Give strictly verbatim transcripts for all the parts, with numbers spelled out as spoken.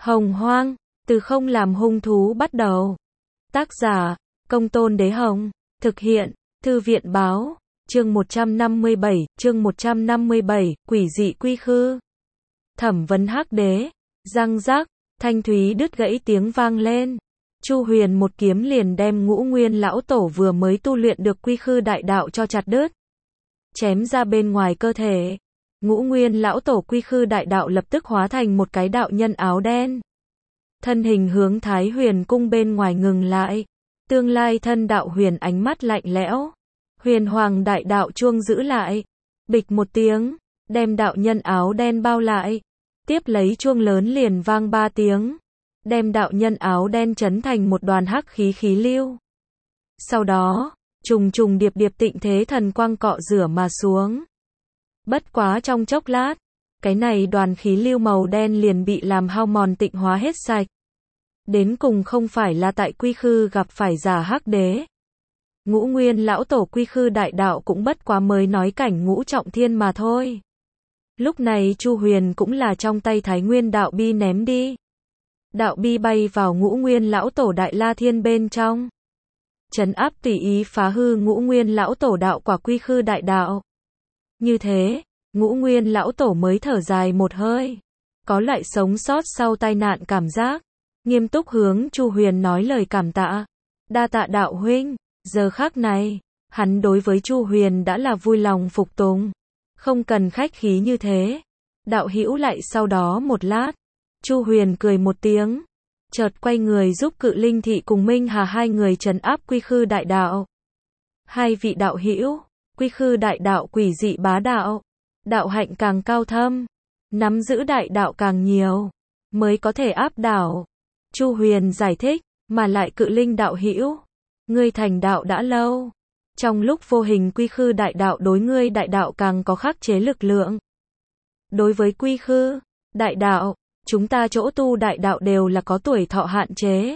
Hồng Hoang, từ không làm hung thú bắt đầu. Tác giả, Công Tôn Đế Hồng. Thực hiện, Thư viện Báo. Chương một trăm năm mươi bảy, chương một trăm năm mươi bảy, quỷ dị quy khư. Thẩm vấn Hắc Đế. Răng rắc, thanh thúy đứt gãy tiếng vang lên. Chu Huyền một kiếm liền đem Ngũ Nguyên lão tổ vừa mới tu luyện được quy khư đại đạo cho chặt đứt, chém ra bên ngoài cơ thể. Ngũ Nguyên lão tổ quy khư đại đạo lập tức hóa thành một cái đạo nhân áo đen. Thân hình hướng Thái Huyền cung bên ngoài ngừng lại. Tương lai thân đạo huyền ánh mắt lạnh lẽo. Huyền hoàng đại đạo chuông giữ lại. Bịch một tiếng, đem đạo nhân áo đen bao lại. Tiếp lấy chuông lớn liền vang ba tiếng, đem đạo nhân áo đen chấn thành một đoàn hắc khí khí lưu. Sau đó, trùng trùng điệp điệp tịnh thế thần quang cọ rửa mà xuống. Bất quá trong chốc lát, cái này đoàn khí lưu màu đen liền bị làm hao mòn tịnh hóa hết sạch. Đến cùng không phải là tại quy khư gặp phải giả Hắc Đế. Ngũ Nguyên lão tổ quy khư đại đạo cũng bất quá mới nói cảnh ngũ trọng thiên mà thôi. Lúc này Chu Huyền cũng là trong tay Thái Nguyên đạo bi ném đi. Đạo bi bay vào Ngũ Nguyên lão tổ Đại La Thiên bên trong, trấn áp tùy ý phá hư Ngũ Nguyên lão tổ đạo quả quy khư đại đạo. Như thế, Ngũ Nguyên lão tổ mới thở dài một hơi, có loại sống sót sau tai nạn cảm giác, nghiêm túc hướng Chu Huyền nói lời cảm tạ. Đa tạ đạo huynh. Giờ khắc này, hắn đối với Chu Huyền đã là vui lòng phục tùng, không cần khách khí như thế. Đạo hữu lại sau đó một lát, Chu Huyền cười một tiếng, chợt quay người giúp Cự Linh Thị cùng Minh Hà hai người trấn áp quy khư đại đạo. Hai vị đạo hữu, quy khư đại đạo quỷ dị bá đạo, đạo hạnh càng cao thâm, nắm giữ đại đạo càng nhiều, mới có thể áp đảo. Chu Huyền giải thích, mà lại Cự Linh đạo hữu, ngươi thành đạo đã lâu, trong lúc vô hình quy khư đại đạo đối ngươi đại đạo càng có khắc chế lực lượng. Đối với quy khư đại đạo, chúng ta chỗ tu đại đạo đều là có tuổi thọ hạn chế,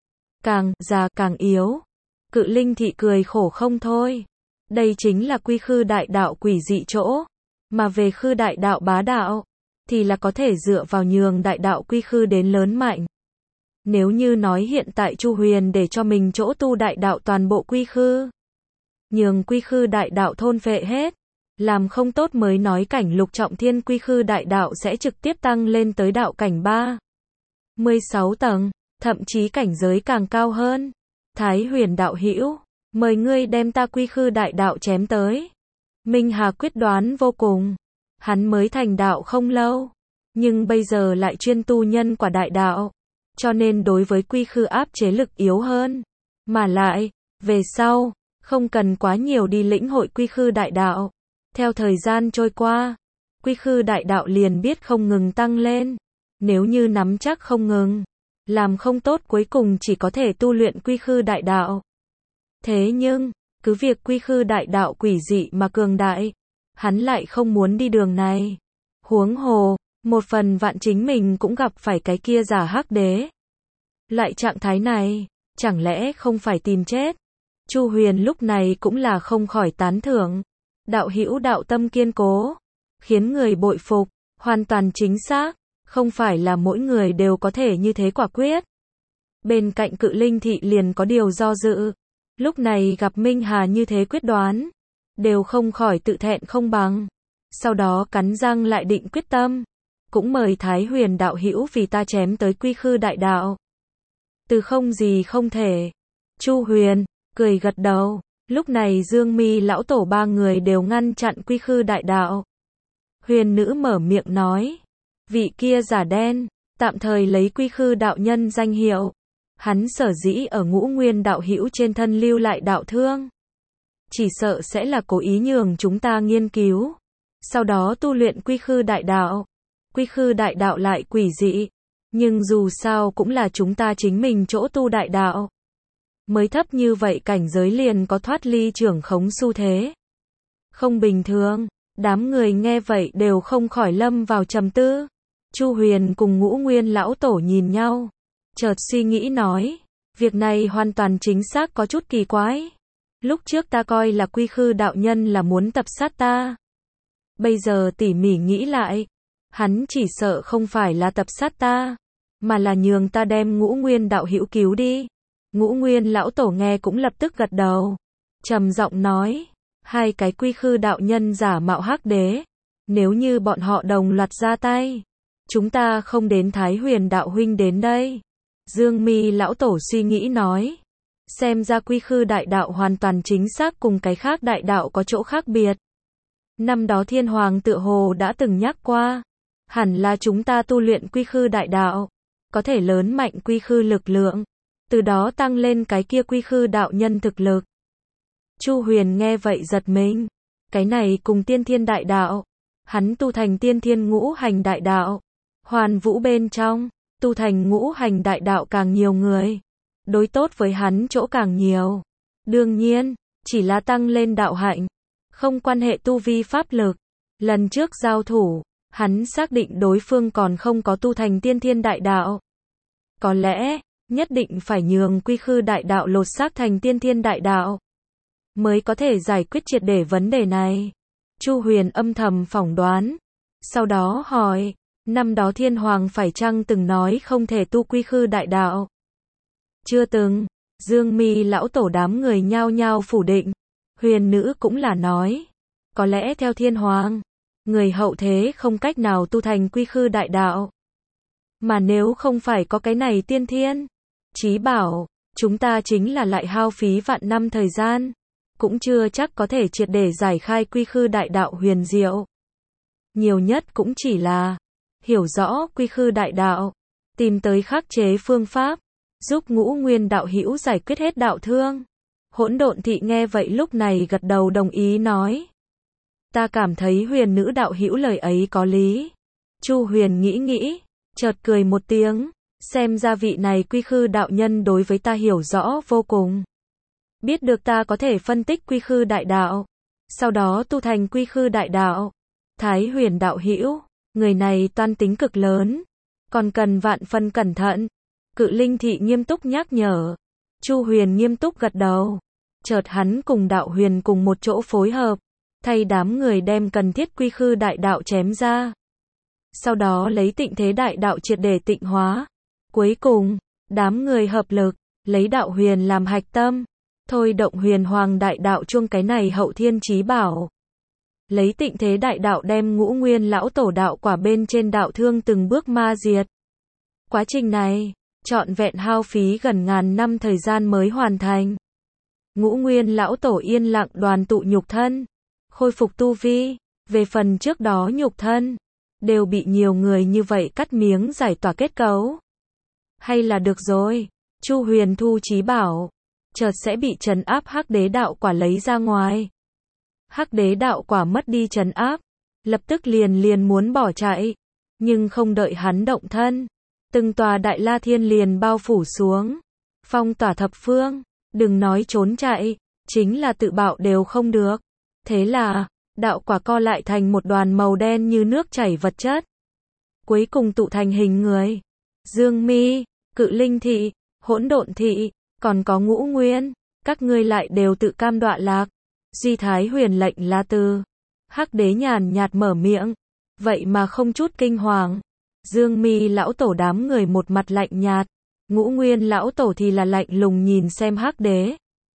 càng già càng yếu. Cự Linh Thị cười khổ không thôi. Đây chính là quy khư đại đạo quỷ dị chỗ, mà về khư đại đạo bá đạo, thì là có thể dựa vào nhường đại đạo quy khư đến lớn mạnh. Nếu như nói hiện tại Chu Huyền để cho mình chỗ tu đại đạo toàn bộ quy khư, nhường quy khư đại đạo thôn phệ hết, làm không tốt mới nói cảnh lục trọng thiên quy khư đại đạo sẽ trực tiếp tăng lên tới đạo cảnh ba mươi sáu tầng, thậm chí cảnh giới càng cao hơn. Thái Huyền đạo hữu, mời ngươi đem ta quy khư đại đạo chém tới. Minh Hà quyết đoán vô cùng. Hắn mới thành đạo không lâu, nhưng bây giờ lại chuyên tu nhân quả đại đạo, cho nên đối với quy khư áp chế lực yếu hơn. Mà lại, về sau, không cần quá nhiều đi lĩnh hội quy khư đại đạo. Theo thời gian trôi qua, quy khư đại đạo liền biết không ngừng tăng lên. Nếu như nắm chắc không ngừng, làm không tốt cuối cùng chỉ có thể tu luyện quy khư đại đạo. Thế nhưng, cứ việc quy khư đại đạo quỷ dị mà cường đại, hắn lại không muốn đi đường này. Huống hồ, một phần vạn chính mình cũng gặp phải cái kia giả Hắc Đế. Loại trạng thái này, chẳng lẽ không phải tìm chết? Chu Huyền lúc này cũng là không khỏi tán thưởng. Đạo hữu đạo tâm kiên cố, khiến người bội phục, hoàn toàn chính xác, không phải là mỗi người đều có thể như thế quả quyết. Bên cạnh Cự Linh Thị liền có điều do dự, lúc này gặp Minh Hà như thế quyết đoán, đều không khỏi tự thẹn không bằng. Sau đó cắn răng lại định quyết tâm, cũng mời Thái Huyền đạo hữu vì ta chém tới quy khư đại đạo. Từ không gì không thể. Chu Huyền cười gật đầu. Lúc này Dương Mi lão tổ ba người đều ngăn chặn quy khư đại đạo. Huyền nữ mở miệng nói, vị kia giả đen, tạm thời lấy quy khư đạo nhân danh hiệu. Hắn sở dĩ ở Ngũ Nguyên đạo hữu trên thân lưu lại đạo thương, chỉ sợ sẽ là cố ý nhường chúng ta nghiên cứu, sau đó tu luyện quy khư đại đạo. Quy khư đại đạo lại quỷ dị, nhưng dù sao cũng là chúng ta chính mình chỗ tu đại đạo. Mới thấp như vậy cảnh giới liền có thoát ly trưởng khống xu thế. Không bình thường. Đám người nghe vậy đều không khỏi lâm vào trầm tư. Chu Huyền cùng Ngũ Nguyên lão tổ nhìn nhau, chợt suy nghĩ nói, việc này hoàn toàn chính xác có chút kỳ quái. Lúc trước ta coi là quy khư đạo nhân là muốn tập sát ta. Bây giờ tỉ mỉ nghĩ lại, hắn chỉ sợ không phải là tập sát ta, mà là nhường ta đem Ngũ Nguyên đạo hữu cứu đi. Ngũ Nguyên lão tổ nghe cũng lập tức gật đầu, trầm giọng nói, hai cái quy khư đạo nhân giả mạo hắc đế, nếu như bọn họ đồng loạt ra tay, chúng ta không đến Thái Huyền đạo huynh đến đây. Dương Mi lão tổ suy nghĩ nói, xem ra quy khư đại đạo hoàn toàn chính xác cùng cái khác đại đạo có chỗ khác biệt. Năm đó Thiên Hoàng tựa hồ đã từng nhắc qua, hẳn là chúng ta tu luyện quy khư đại đạo, có thể lớn mạnh quy khư lực lượng, từ đó tăng lên cái kia quy khư đạo nhân thực lực. Chu Huyền nghe vậy giật mình, cái này cùng tiên thiên đại đạo, hắn tu thành tiên thiên ngũ hành đại đạo, hoàn vũ bên trong, tu thành ngũ hành đại đạo càng nhiều người, đối tốt với hắn chỗ càng nhiều. Đương nhiên, chỉ là tăng lên đạo hạnh, không quan hệ tu vi pháp lực. Lần trước giao thủ, hắn xác định đối phương còn không có tu thành tiên thiên đại đạo. Có lẽ, nhất định phải nhường quy khư đại đạo lột xác thành tiên thiên đại đạo, mới có thể giải quyết triệt để vấn đề này. Chu Huyền âm thầm phỏng đoán, sau đó hỏi, năm đó Thiên Hoàng phải chăng từng nói không thể tu quy khư đại đạo? Chưa từng. Dương Mi lão tổ đám người nhao nhao phủ định. Huyền nữ cũng là nói, có lẽ theo Thiên Hoàng, người hậu thế không cách nào tu thành quy khư đại đạo. Mà nếu không phải có cái này tiên thiên chí bảo, chúng ta chính là lại hao phí vạn năm thời gian, cũng chưa chắc có thể triệt để giải khai quy khư đại đạo huyền diệu. Nhiều nhất cũng chỉ là hiểu rõ quy khư đại đạo, tìm tới khắc chế phương pháp, giúp Ngũ Nguyên đạo hữu giải quyết hết đạo thương. Hỗn Độn thị nghe vậy lúc này gật đầu đồng ý nói, ta cảm thấy Huyền nữ đạo hữu lời ấy có lý. Chu Huyền nghĩ nghĩ, chợt cười một tiếng, xem ra vị này quy khư đạo nhân đối với ta hiểu rõ vô cùng. Biết được ta có thể phân tích quy khư đại đạo, sau đó tu thành quy khư đại đạo. Thái Huyền đạo hữu, người này toan tính cực lớn, còn cần vạn phân cẩn thận. Cự Linh thị nghiêm túc nhắc nhở. Chu Huyền nghiêm túc gật đầu. Chợt hắn cùng đạo huyền cùng một chỗ phối hợp, thay đám người đem cần thiết quy khư đại đạo chém ra. Sau đó lấy tịnh thế đại đạo triệt để tịnh hóa. Cuối cùng, đám người hợp lực, lấy đạo huyền làm hạch tâm, thôi động huyền hoàng đại đạo chuông cái này hậu thiên chí bảo. Lấy tịnh thế đại đạo đem Ngũ Nguyên lão tổ đạo quả bên trên đạo thương từng bước ma diệt. Quá trình này, trọn vẹn hao phí gần ngàn năm thời gian mới hoàn thành. Ngũ Nguyên lão tổ yên lặng đoàn tụ nhục thân, khôi phục tu vi, về phần trước đó nhục thân, đều bị nhiều người như vậy cắt miếng giải tỏa kết cấu. Hay là được rồi, Chu Huyền thu chí bảo, chợt sẽ bị trấn áp hắc đế đạo quả lấy ra ngoài. Hắc đế đạo quả mất đi trấn áp, lập tức liền liền muốn bỏ chạy, nhưng không đợi hắn động thân, từng tòa đại la thiên liền bao phủ xuống, phong tỏa thập phương, đừng nói trốn chạy, chính là tự bạo đều không được. Thế là, đạo quả co lại thành một đoàn màu đen như nước chảy vật chất, cuối cùng tụ thành hình người. Dương Mi, Cự Linh thị, Hỗn Độn thị, còn có Ngũ Nguyên, các ngươi lại đều tự cam đọa lạc. Duy Thái Huyền lệnh là từ. Hắc đế nhàn nhạt mở miệng, vậy mà không chút kinh hoàng. Dương Mi lão tổ đám người một mặt lạnh nhạt, Ngũ Nguyên lão tổ thì là lạnh lùng nhìn xem hắc đế.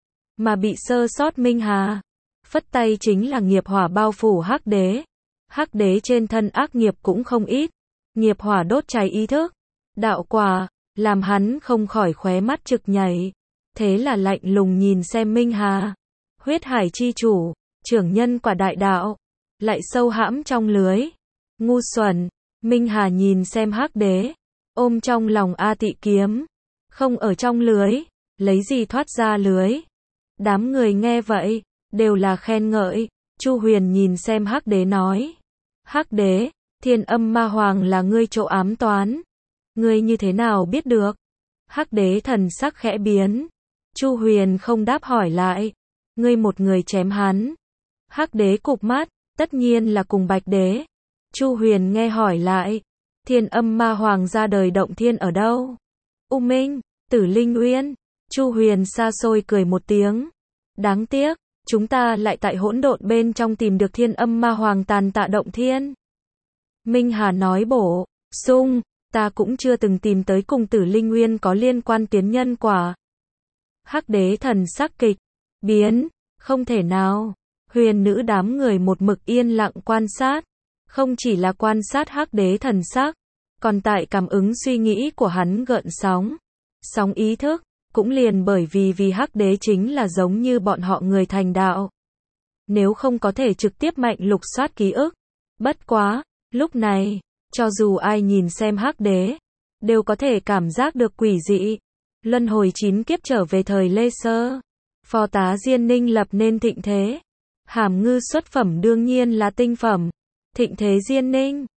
Mà bị sơ sót Minh Hà, phất tay chính là nghiệp hỏa bao phủ hắc đế. Hắc đế trên thân ác nghiệp cũng không ít, nghiệp hỏa đốt cháy ý thức, đạo quả, làm hắn không khỏi khóe mắt trực nhảy. Thế là lạnh lùng nhìn xem Minh Hà, huyết hải chi chủ, trưởng nhân quả đại đạo, lại sâu hãm trong lưới. Ngu xuẩn. Minh Hà nhìn xem hắc đế, ôm trong lòng A Tị kiếm, không ở trong lưới, lấy gì thoát ra lưới. Đám người nghe vậy, đều là khen ngợi. Chu Huyền nhìn xem hắc đế nói, hắc đế, Thiên Âm Ma Hoàng là ngươi chỗ ám toán, ngươi như thế nào biết được? Hắc đế thần sắc khẽ biến. Chu Huyền không đáp hỏi lại, ngươi một người chém hắn. Hắc đế cụp mắt, tất nhiên là cùng Bạch đế. Chu Huyền nghe hỏi lại, Thiên Âm Ma Hoàng ra đời động thiên ở đâu? U Minh, Tử Linh Uyên. Chu Huyền xa xôi cười một tiếng, đáng tiếc, chúng ta lại tại hỗn độn bên trong tìm được Thiên Âm Ma Hoàng tàn tạ động thiên. Minh Hà nói bổ sung, ta cũng chưa từng tìm tới cùng Tử Linh Nguyên có liên quan tiến nhân quả. Hắc đế thần sắc kịch biến, không thể nào. Huyền nữ đám người một mực yên lặng quan sát, không chỉ là quan sát hắc đế thần sắc, còn tại cảm ứng suy nghĩ của hắn gợn sóng, sóng ý thức, cũng liền bởi vì vì hắc đế chính là giống như bọn họ người thành đạo. Nếu không có thể trực tiếp mạnh lục soát ký ức. Bất quá, lúc này, cho dù ai nhìn xem hắc đế, đều có thể cảm giác được quỷ dị. Luân hồi chín kiếp trở về thời Lê Sơ. Phó tá Diên Ninh lập nên thịnh thế. Hàm ngư xuất phẩm đương nhiên là tinh phẩm. Thịnh thế Diên Ninh.